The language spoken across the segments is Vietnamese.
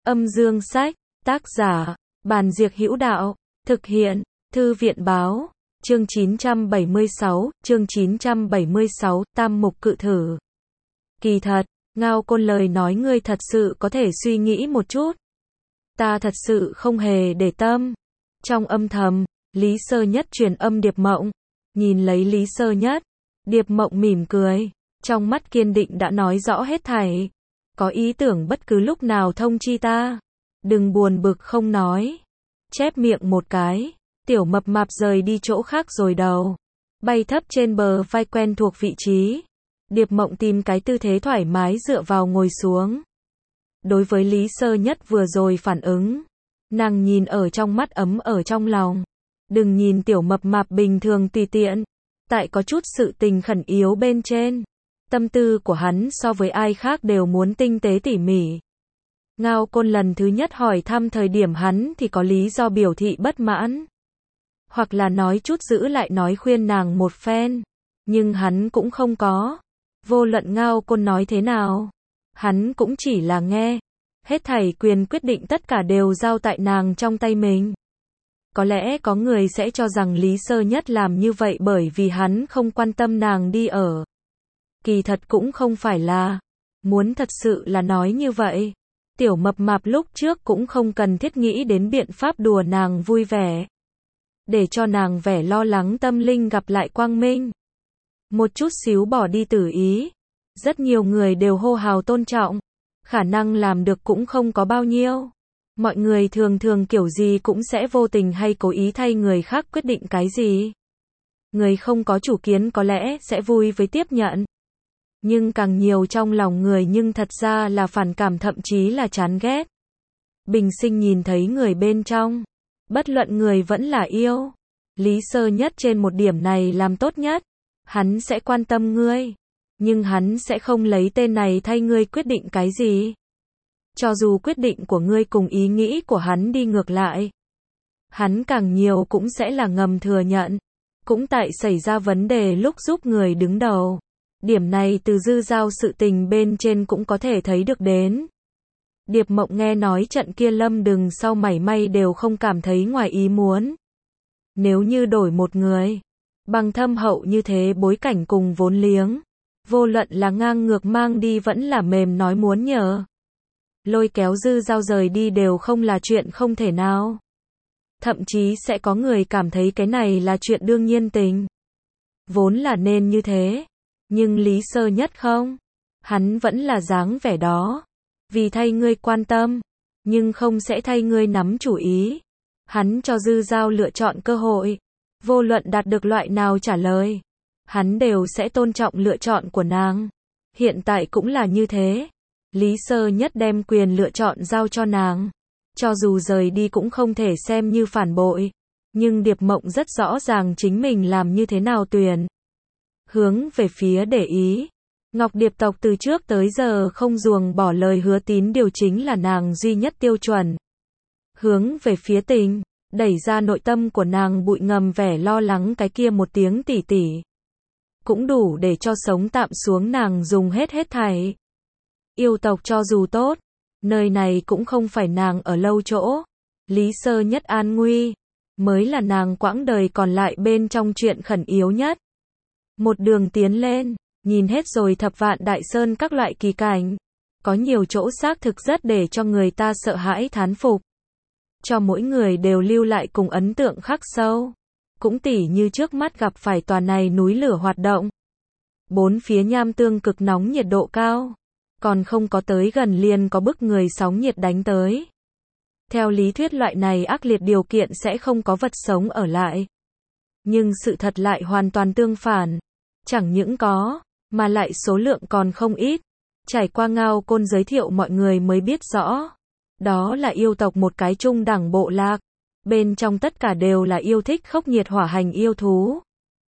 Âm dương sách, tác giả, Bàn Diệc Hữu Đạo, thực hiện, Thư viện Báo, chương 976, Tam Mục Cự Thử. Kỳ thật, Ngao Côn lời nói ngươi thật sự có thể suy nghĩ một chút. Ta thật sự không hề để tâm. Trong âm thầm, Lý Sơ Nhất truyền âm Điệp Mộng. Nhìn lấy Lý Sơ Nhất, Điệp Mộng mỉm cười, trong mắt kiên định đã nói rõ hết thảy. Có ý tưởng bất cứ lúc nào thông chi ta. Đừng buồn bực không nói. Chép miệng một cái, Tiểu Mập Mạp rời đi chỗ khác rồi đầu. Bay thấp trên bờ vai quen thuộc vị trí. Điệp Mộng tìm cái tư thế thoải mái dựa vào ngồi xuống. Đối với Lý Sơ Nhất vừa rồi phản ứng, nàng nhìn ở trong mắt ấm ở trong lòng. Đừng nhìn Tiểu Mập Mạp bình thường tùy tiện, tại có chút sự tình khẩn yếu bên trên. Tâm tư của hắn so với ai khác đều muốn tinh tế tỉ mỉ. Ngao Côn lần thứ nhất hỏi thăm thời điểm hắn thì có lý do biểu thị bất mãn. Hoặc là nói chút giữ lại nói khuyên nàng một phen. Nhưng hắn cũng không có. Vô luận Ngao Côn nói thế nào, hắn cũng chỉ là nghe. Hết thảy quyền quyết định tất cả đều giao tại nàng trong tay mình. Có lẽ có người sẽ cho rằng Lý Sơ Nhất làm như vậy bởi vì hắn không quan tâm nàng đi ở. Kỳ thật cũng không phải là. Muốn thật sự là nói như vậy, Tiểu Mập Mạp lúc trước cũng không cần thiết nghĩ đến biện pháp đùa nàng vui vẻ. Để cho nàng vẻ lo lắng tâm linh gặp lại quang minh. Một chút xíu bỏ đi tử ý. Rất nhiều người đều hô hào tôn trọng. Khả năng làm được cũng không có bao nhiêu. Mọi người thường thường kiểu gì cũng sẽ vô tình hay cố ý thay người khác quyết định cái gì. Người không có chủ kiến có lẽ sẽ vui với tiếp nhận. Nhưng càng nhiều trong lòng người nhưng thật ra là phản cảm thậm chí là chán ghét. Bình sinh nhìn thấy người bên trong. Bất luận người vẫn là yêu. Lý Sơ Nhất trên một điểm này làm tốt nhất. Hắn sẽ quan tâm ngươi. Nhưng hắn sẽ không lấy tên này thay ngươi quyết định cái gì. Cho dù quyết định của ngươi cùng ý nghĩ của hắn đi ngược lại. Hắn càng nhiều cũng sẽ là ngầm thừa nhận. Cũng tại xảy ra vấn đề lúc giúp người đứng đầu. Điểm này từ dư giao sự tình bên trên cũng có thể thấy được đến. Điệp Mộng nghe nói trận kia Lâm Đừng sau mảy may đều không cảm thấy ngoài ý muốn. Nếu như đổi một người, bằng thâm hậu như thế bối cảnh cùng vốn liếng, vô luận là ngang ngược mang đi vẫn là mềm nói muốn nhờ. Lôi kéo dư giao rời đi đều không là chuyện không thể nào. Thậm chí sẽ có người cảm thấy cái này là chuyện đương nhiên tình. Vốn là nên như thế. Nhưng Lý Sơ Nhất không. Hắn vẫn là dáng vẻ đó. Vì thay ngươi quan tâm. Nhưng không sẽ thay ngươi nắm chủ ý. Hắn cho dư giao lựa chọn cơ hội. Vô luận đạt được loại nào trả lời. Hắn đều sẽ tôn trọng lựa chọn của nàng. Hiện tại cũng là như thế. Lý Sơ Nhất đem quyền lựa chọn giao cho nàng. Cho dù rời đi cũng không thể xem như phản bội. Nhưng Điệp Mộng rất rõ ràng chính mình làm như thế nào tuyển. Hướng về phía để ý. Ngọc Điệp tộc từ trước tới giờ không ruồng bỏ lời hứa tín điều chính là nàng duy nhất tiêu chuẩn. Hướng về phía tình, đẩy ra nội tâm của nàng bụi ngầm vẻ lo lắng cái kia một tiếng tỉ tỉ. Cũng đủ để cho sống tạm xuống nàng dùng hết thảy. Yêu tộc cho dù tốt, nơi này cũng không phải nàng ở lâu chỗ. Lý Sơ Nhất an nguy, mới là nàng quãng đời còn lại bên trong chuyện khẩn yếu nhất. Một đường tiến lên, nhìn hết rồi thập vạn đại sơn các loại kỳ cảnh. Có nhiều chỗ xác thực rất để cho người ta sợ hãi thán phục. Cho mỗi người đều lưu lại cùng ấn tượng khắc sâu. Cũng tỉ như trước mắt gặp phải tòa này núi lửa hoạt động. Bốn phía nham tương cực nóng nhiệt độ cao. Còn không có tới gần liền có bức người sóng nhiệt đánh tới. Theo lý thuyết loại này ác liệt điều kiện sẽ không có vật sống ở lại. Nhưng sự thật lại hoàn toàn tương phản. Chẳng những có, mà lại số lượng còn không ít. Trải qua Ngao Côn giới thiệu mọi người mới biết rõ. Đó là yêu tộc một cái trung đẳng bộ lạc. Bên trong tất cả đều là yêu thích khốc nhiệt hỏa hành yêu thú.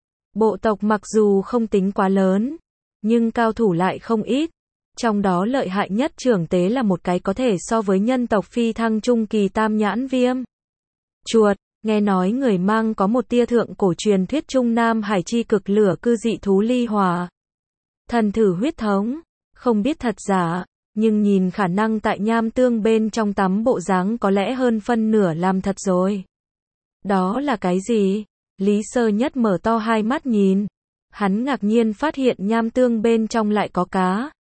Bộ tộc mặc dù không tính quá lớn, nhưng cao thủ lại không ít. Trong đó lợi hại nhất trưởng tế là một cái có thể so với nhân tộc phi thăng trung kỳ tam nhãn viêm. Chuột. Nghe nói người mang có một tia thượng cổ truyền thuyết Trung Nam Hải chi cực lửa cư dị thú ly hỏa. Thần thử huyết thống. Không biết thật giả. Nhưng nhìn khả năng tại nham tương bên trong tắm bộ dáng có lẽ hơn phân nửa làm thật rồi. Đó là cái gì? Lý Sơ Nhất mở to hai mắt nhìn. Hắn ngạc nhiên phát hiện nham tương bên trong lại có cá.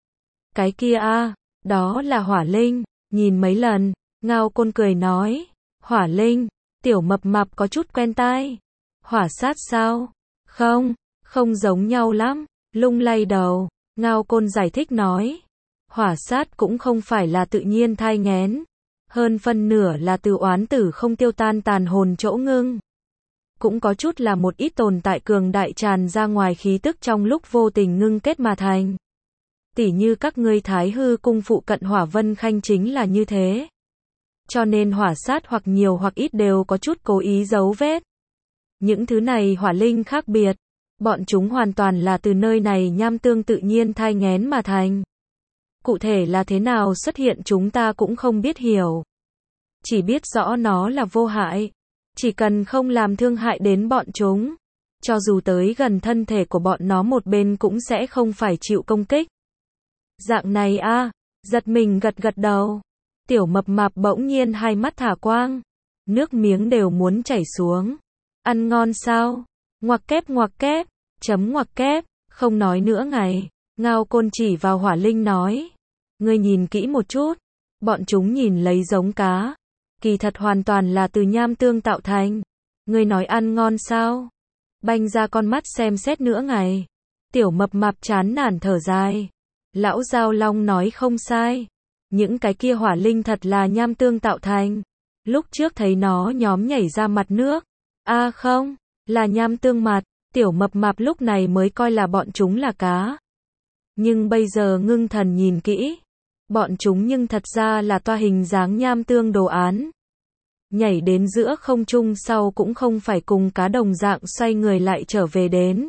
Cái kia a, đó là hỏa linh. Nhìn mấy lần, Ngao Côn cười nói. Hỏa linh, tiểu mập mạp có chút quen tai. Hỏa sát sao? Không, không giống nhau lắm. Lung lay đầu, Ngao Côn giải thích nói. Hỏa sát cũng không phải là tự nhiên thai nghén. Hơn phân nửa là từ oán tử không tiêu tan tàn hồn chỗ ngưng. Cũng có chút là một ít tồn tại cường đại tràn ra ngoài khí tức trong lúc vô tình ngưng kết mà thành. Tỉ như các ngươi Thái Hư cung phụ cận Hỏa Vân Khanh chính là như thế. Cho nên hỏa sát hoặc nhiều hoặc ít đều có chút cố ý giấu vết. Những thứ này hỏa linh khác biệt. Bọn chúng hoàn toàn là từ nơi này nham tương tự nhiên thai nghén mà thành. Cụ thể là thế nào xuất hiện chúng ta cũng không biết hiểu. Chỉ biết rõ nó là vô hại. Chỉ cần không làm thương hại đến bọn chúng. Cho dù tới gần thân thể của bọn nó một bên cũng sẽ không phải chịu công kích. Dạng này a, giật mình gật gật đầu. Tiểu mập mạp bỗng nhiên hai mắt thả quang. Nước miếng đều muốn chảy xuống. Ăn ngon sao? Ngoặc kép, chấm ngoặc kép, không nói nữa ngày. Ngao Côn chỉ vào hỏa linh nói. Ngươi nhìn kỹ một chút. Bọn chúng nhìn lấy giống cá. Kỳ thật hoàn toàn là từ nham tương tạo thành. Ngươi nói ăn ngon sao? Banh ra con mắt xem xét nữa ngày. Tiểu mập mạp chán nản thở dài. Lão Giao Long nói không sai. Những cái kia hỏa linh thật là nham tương tạo thành. Lúc trước thấy nó nhóm nhảy ra mặt nước. À không, là nham tương mặt. Tiểu mập mạp lúc này mới coi là bọn chúng là cá. Nhưng bây giờ ngưng thần nhìn kỹ. Bọn chúng nhưng thật ra là toa hình dáng nham tương đồ án. Nhảy đến giữa không trung sau cũng không phải cùng cá đồng dạng xoay người lại trở về đến.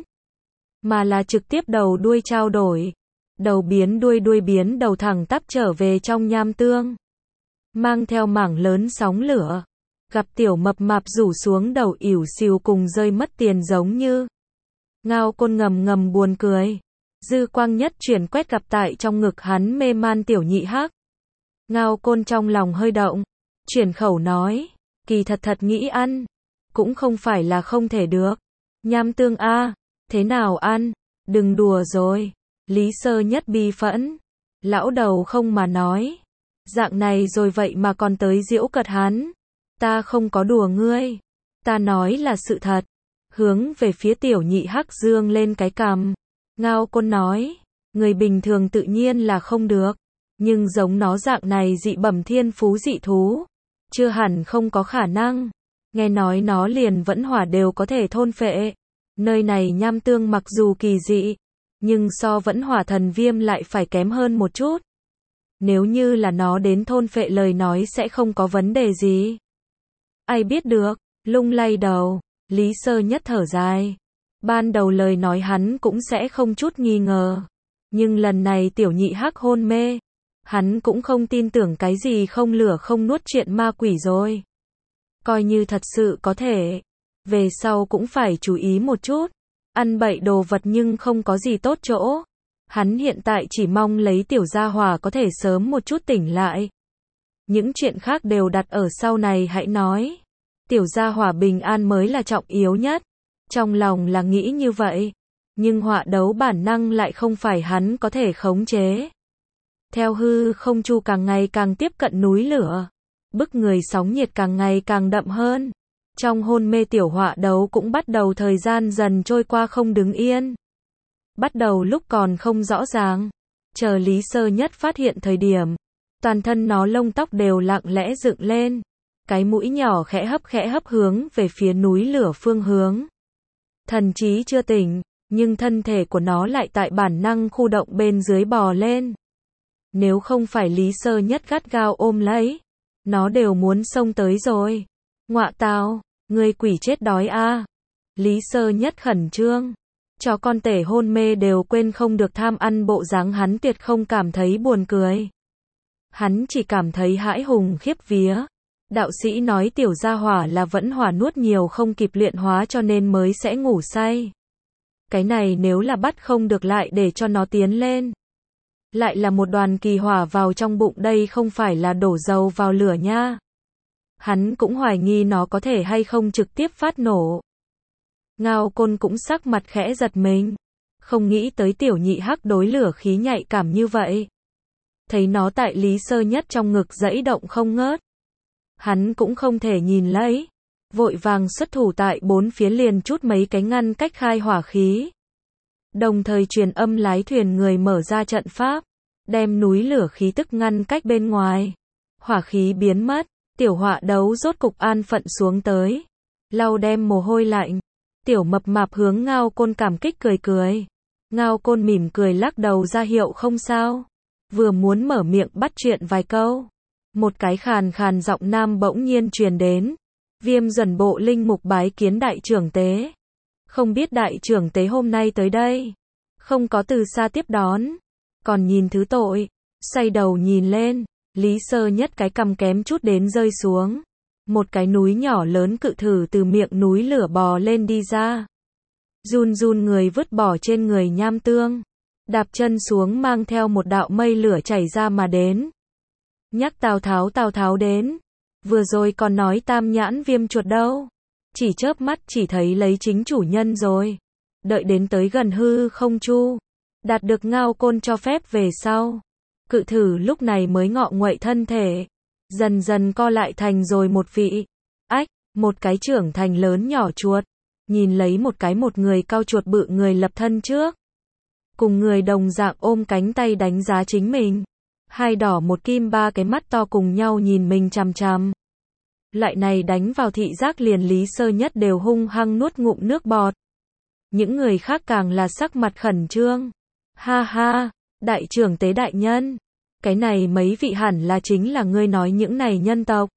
Mà là trực tiếp đầu đuôi trao đổi. Đầu biến đuôi biến đầu thẳng tắp trở về trong nham tương. Mang theo mảng lớn sóng lửa. Gặp tiểu mập mạp rủ xuống đầu ỉu xìu cùng rơi mất tiền giống như. Ngao Côn ngầm buồn cười. Dư quang nhất chuyển quét gặp tại trong ngực hắn mê man tiểu nhị hắc. Ngao Côn trong lòng hơi động. Chuyển khẩu nói. Kỳ thật nghĩ ăn. Cũng không phải là không thể được. Nham tương a, thế nào ăn? Đừng đùa rồi. Lý Sơ Nhất bi phẫn. Lão đầu không mà nói. Dạng này rồi vậy mà còn tới giễu cợt hắn. Ta không có đùa ngươi. Ta nói là sự thật. Hướng về phía tiểu nhị hắc dương lên cái cằm. Ngao Côn nói. Người bình thường tự nhiên là không được. Nhưng giống nó dạng này dị bẩm thiên phú dị thú. Chưa hẳn không có khả năng. Nghe nói nó liền vẫn hỏa đều có thể thôn phệ. Nơi này nham tương mặc dù kỳ dị. Nhưng so vẫn hỏa thần viêm lại phải kém hơn một chút. Nếu như là nó đến thôn phệ lời nói sẽ không có vấn đề gì. Ai biết được, lung lay đầu, Lý Sơ Nhất thở dài. Ban đầu lời nói hắn cũng sẽ không chút nghi ngờ. Nhưng lần này tiểu nhị hắc hôn mê. Hắn cũng không tin tưởng cái gì không lửa không nuốt chuyện ma quỷ rồi. Coi như thật sự có thể. Về sau cũng phải chú ý một chút. Ăn bậy đồ vật nhưng không có gì tốt chỗ. Hắn hiện tại chỉ mong lấy tiểu gia hỏa có thể sớm một chút tỉnh lại. Những chuyện khác đều đặt ở sau này hãy nói. Tiểu gia hỏa bình an mới là trọng yếu nhất. Trong lòng là nghĩ như vậy. Nhưng họa đấu bản năng lại không phải hắn có thể khống chế. Theo hư không chu càng ngày càng tiếp cận núi lửa. Bức người sóng nhiệt càng ngày càng đậm hơn. Trong hôn mê tiểu họa đấu cũng bắt đầu thời gian dần trôi qua không đứng yên. Bắt đầu lúc còn không rõ ràng. Chờ Lý Sơ Nhất phát hiện thời điểm. Toàn thân nó lông tóc đều lặng lẽ dựng lên. Cái mũi nhỏ khẽ hấp hướng về phía núi lửa phương hướng. Thần trí chưa tỉnh, nhưng thân thể của nó lại tại bản năng khu động bên dưới bò lên. Nếu không phải Lý Sơ Nhất gắt gao ôm lấy, nó đều muốn xông tới rồi. Ngọa tào, ngươi quỷ chết đói a. Lý Sơ Nhất khẩn trương. Cho con tể hôn mê đều quên không được tham ăn bộ dáng hắn tuyệt không cảm thấy buồn cười. Hắn chỉ cảm thấy hãi hùng khiếp vía. Đạo sĩ nói tiểu gia hỏa là vẫn hỏa nuốt nhiều không kịp luyện hóa cho nên mới sẽ ngủ say. Cái này nếu là bắt không được lại để cho nó tiến lên. Lại là một đoàn kỳ hỏa vào trong bụng, đây không phải là đổ dầu vào lửa nha. Hắn cũng hoài nghi nó có thể hay không trực tiếp phát nổ. Ngao Côn cũng sắc mặt khẽ giật mình. Không nghĩ tới tiểu nhị hắc đối lửa khí nhạy cảm như vậy. Thấy nó tại Lý Sơ Nhất trong ngực giãy động không ngớt. Hắn cũng không thể nhìn lấy. Vội vàng xuất thủ tại bốn phía liền chút mấy cái ngăn cách khai hỏa khí. Đồng thời truyền âm lái thuyền người mở ra trận pháp. Đem núi lửa khí tức ngăn cách bên ngoài. Hỏa khí biến mất. Tiểu Họa Đấu rốt cục an phận xuống tới. Lau đem mồ hôi lạnh. Tiểu Mập Mạp hướng Ngao Côn cảm kích cười cười. Ngao Côn mỉm cười lắc đầu ra hiệu không sao. Vừa muốn mở miệng bắt chuyện vài câu. Một cái khàn khàn giọng nam bỗng nhiên truyền đến. Viêm Duẩn Bộ linh mục bái kiến đại trưởng tế. Không biết đại trưởng tế hôm nay tới đây. Không có từ xa tiếp đón. Còn nhìn thứ tội. Xoay đầu nhìn lên. Lý Sơ Nhất cái cằm kém chút đến rơi xuống. Một cái núi nhỏ lớn cự thử từ miệng núi lửa bò lên đi ra. Run run người vứt bỏ trên người nham tương. Đạp chân xuống mang theo một đạo mây lửa chảy ra mà đến. Nhắc Tào Tháo đến. Vừa rồi còn nói tam nhãn viêm chuột đâu. Chỉ chớp mắt chỉ thấy lấy chính chủ nhân rồi. Đợi đến tới gần hư không chu. Đạt được Ngao Côn cho phép về sau. Cự thử lúc này mới ngọ nguậy thân thể. Dần dần co lại thành rồi một vị. Ách, một cái trưởng thành lớn nhỏ chuột. Nhìn lấy một người cao chuột bự người lập thân trước. Cùng người đồng dạng ôm cánh tay đánh giá chính mình. Hai đỏ một kim ba cái mắt to cùng nhau nhìn mình chằm chằm. Loại này đánh vào thị giác liền Lý Sơ Nhất đều hung hăng nuốt ngụm nước bọt. Những người khác càng là sắc mặt khẩn trương. Ha ha, đại trưởng tế đại nhân. Cái này mấy vị hẳn là chính là ngươi nói những này nhân tộc.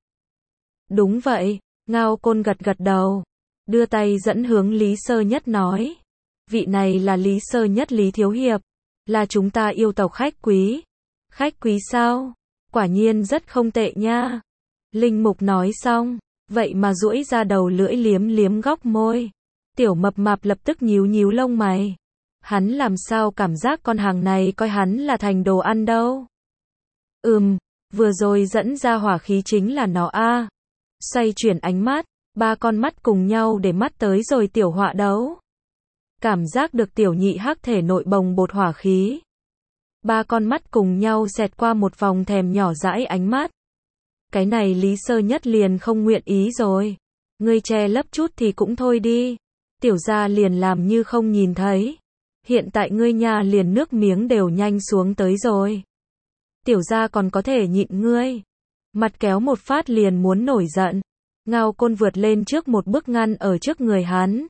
Đúng vậy, Ngao Côn gật gật đầu. Đưa tay dẫn hướng Lý Sơ Nhất nói. Vị này là Lý Sơ Nhất Lý Thiếu Hiệp. Là chúng ta yêu tộc khách quý. Khách quý sao? Quả nhiên rất không tệ nha. Linh Mục nói xong. Vậy mà duỗi ra đầu lưỡi liếm liếm góc môi. Tiểu Mập Mạp lập tức nhíu nhíu lông mày. Hắn làm sao cảm giác con hàng này coi hắn là thành đồ ăn đâu. Vừa rồi dẫn ra hỏa khí chính là nó a. Xoay chuyển ánh mắt. Ba con mắt cùng nhau để mắt tới rồi Tiểu Họa Đấu. Cảm giác được tiểu nhị hắc thể nội bồng bột hỏa khí. Ba con mắt cùng nhau xẹt qua một vòng thèm nhỏ dãi ánh mắt. Cái này Lý Sơ Nhất liền không nguyện ý rồi. Ngươi che lấp chút thì cũng thôi đi. Tiểu gia liền làm như không nhìn thấy. Hiện tại ngươi nhà liền nước miếng đều nhanh xuống tới rồi. Tiểu gia còn có thể nhịn ngươi. Mặt kéo một phát liền muốn nổi giận. Ngao Côn vượt lên trước một bước ngăn ở trước người hắn.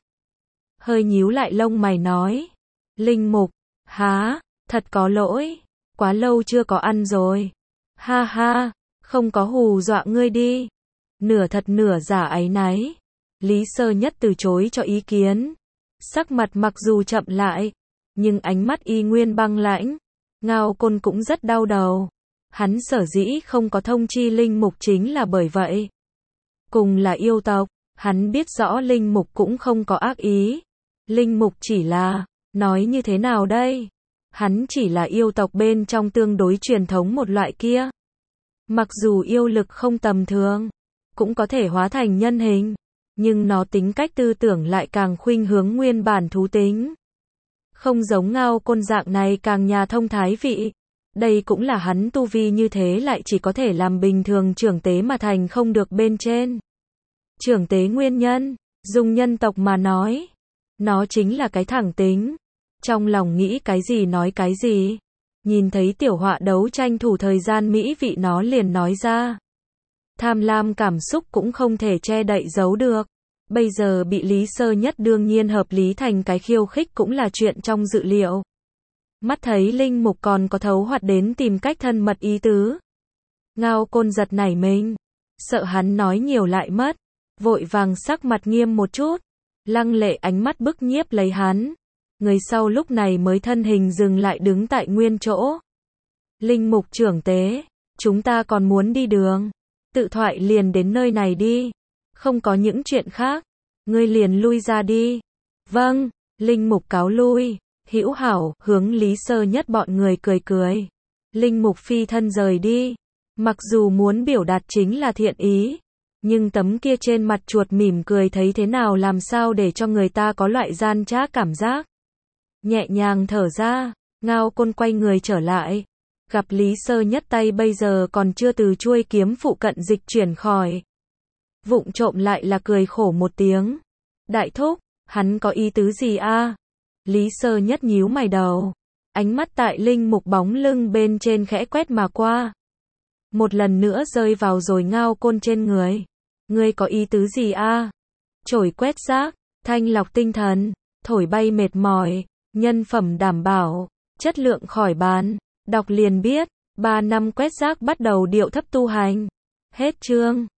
Hơi nhíu lại lông mày nói. Linh Mục, há, thật có lỗi. Quá lâu chưa có ăn rồi. Ha ha, không có hù dọa ngươi đi. Nửa thật nửa giả áy náy. Lý Sơ Nhất từ chối cho ý kiến. Sắc mặt mặc dù chậm lại. Nhưng ánh mắt y nguyên băng lãnh. Ngao Côn cũng rất đau đầu. Hắn sở dĩ không có thông chi Linh Mục chính là bởi vậy. Cùng là yêu tộc, hắn biết rõ Linh Mục cũng không có ác ý. Linh Mục chỉ là, nói như thế nào đây? Hắn chỉ là yêu tộc bên trong tương đối truyền thống một loại kia. Mặc dù yêu lực không tầm thường, cũng có thể hóa thành nhân hình, nhưng nó tính cách tư tưởng lại càng khuynh hướng nguyên bản thú tính. Không giống Ngao Côn dạng này càng nhà thông thái vị. Đây cũng là hắn tu vi như thế lại chỉ có thể làm bình thường trưởng tế mà thành không được bên trên. Trưởng tế nguyên nhân, dùng nhân tộc mà nói, nó chính là cái thẳng tính. Trong lòng nghĩ cái gì nói cái gì. Nhìn thấy Tiểu Họa Đấu tranh thủ thời gian mỹ vị nó liền nói ra. Tham lam cảm xúc cũng không thể che đậy giấu được. Bây giờ bị Lý Sơ Nhất đương nhiên hợp lý thành cái khiêu khích cũng là chuyện trong dự liệu. Mắt thấy Linh Mục còn có thấu hoạt đến tìm cách thân mật ý tứ. Ngao Côn giật nảy mình. Sợ hắn nói nhiều lại mất. Vội vàng sắc mặt nghiêm một chút. Lăng lệ ánh mắt bức nhiếp lấy hắn. Người sau lúc này mới thân hình dừng lại đứng tại nguyên chỗ. Linh Mục trưởng tế. Chúng ta còn muốn đi đường. Tự thoại liền đến nơi này đi. Không có những chuyện khác. Ngươi liền lui ra đi. Vâng. Linh Mục cáo lui. Hữu hảo, hướng Lý Sơ Nhất bọn người cười cười. Linh Mục phi thân rời đi. Mặc dù muốn biểu đạt chính là thiện ý, nhưng tấm kia trên mặt chuột mỉm cười thấy thế nào làm sao để cho người ta có loại gian trá cảm giác. Nhẹ nhàng thở ra, Ngao Côn quay người trở lại. Gặp Lý Sơ Nhất tay bây giờ còn chưa từ chuôi kiếm phụ cận dịch chuyển khỏi. Vụng trộm lại là cười khổ một tiếng. Đại thúc, hắn có ý tứ gì a? Lý Sơ Nhất nhíu mày đầu. Ánh mắt tại Linh Mục bóng lưng bên trên khẽ quét mà qua. Một lần nữa rơi vào rồi Ngao Côn trên người. Ngươi có ý tứ gì a? Chổi quét rác, thanh lọc tinh thần, thổi bay mệt mỏi, nhân phẩm đảm bảo, chất lượng khỏi bàn. Đọc liền biết, 3 năm quét rác bắt đầu điệu thấp tu hành. Hết chương.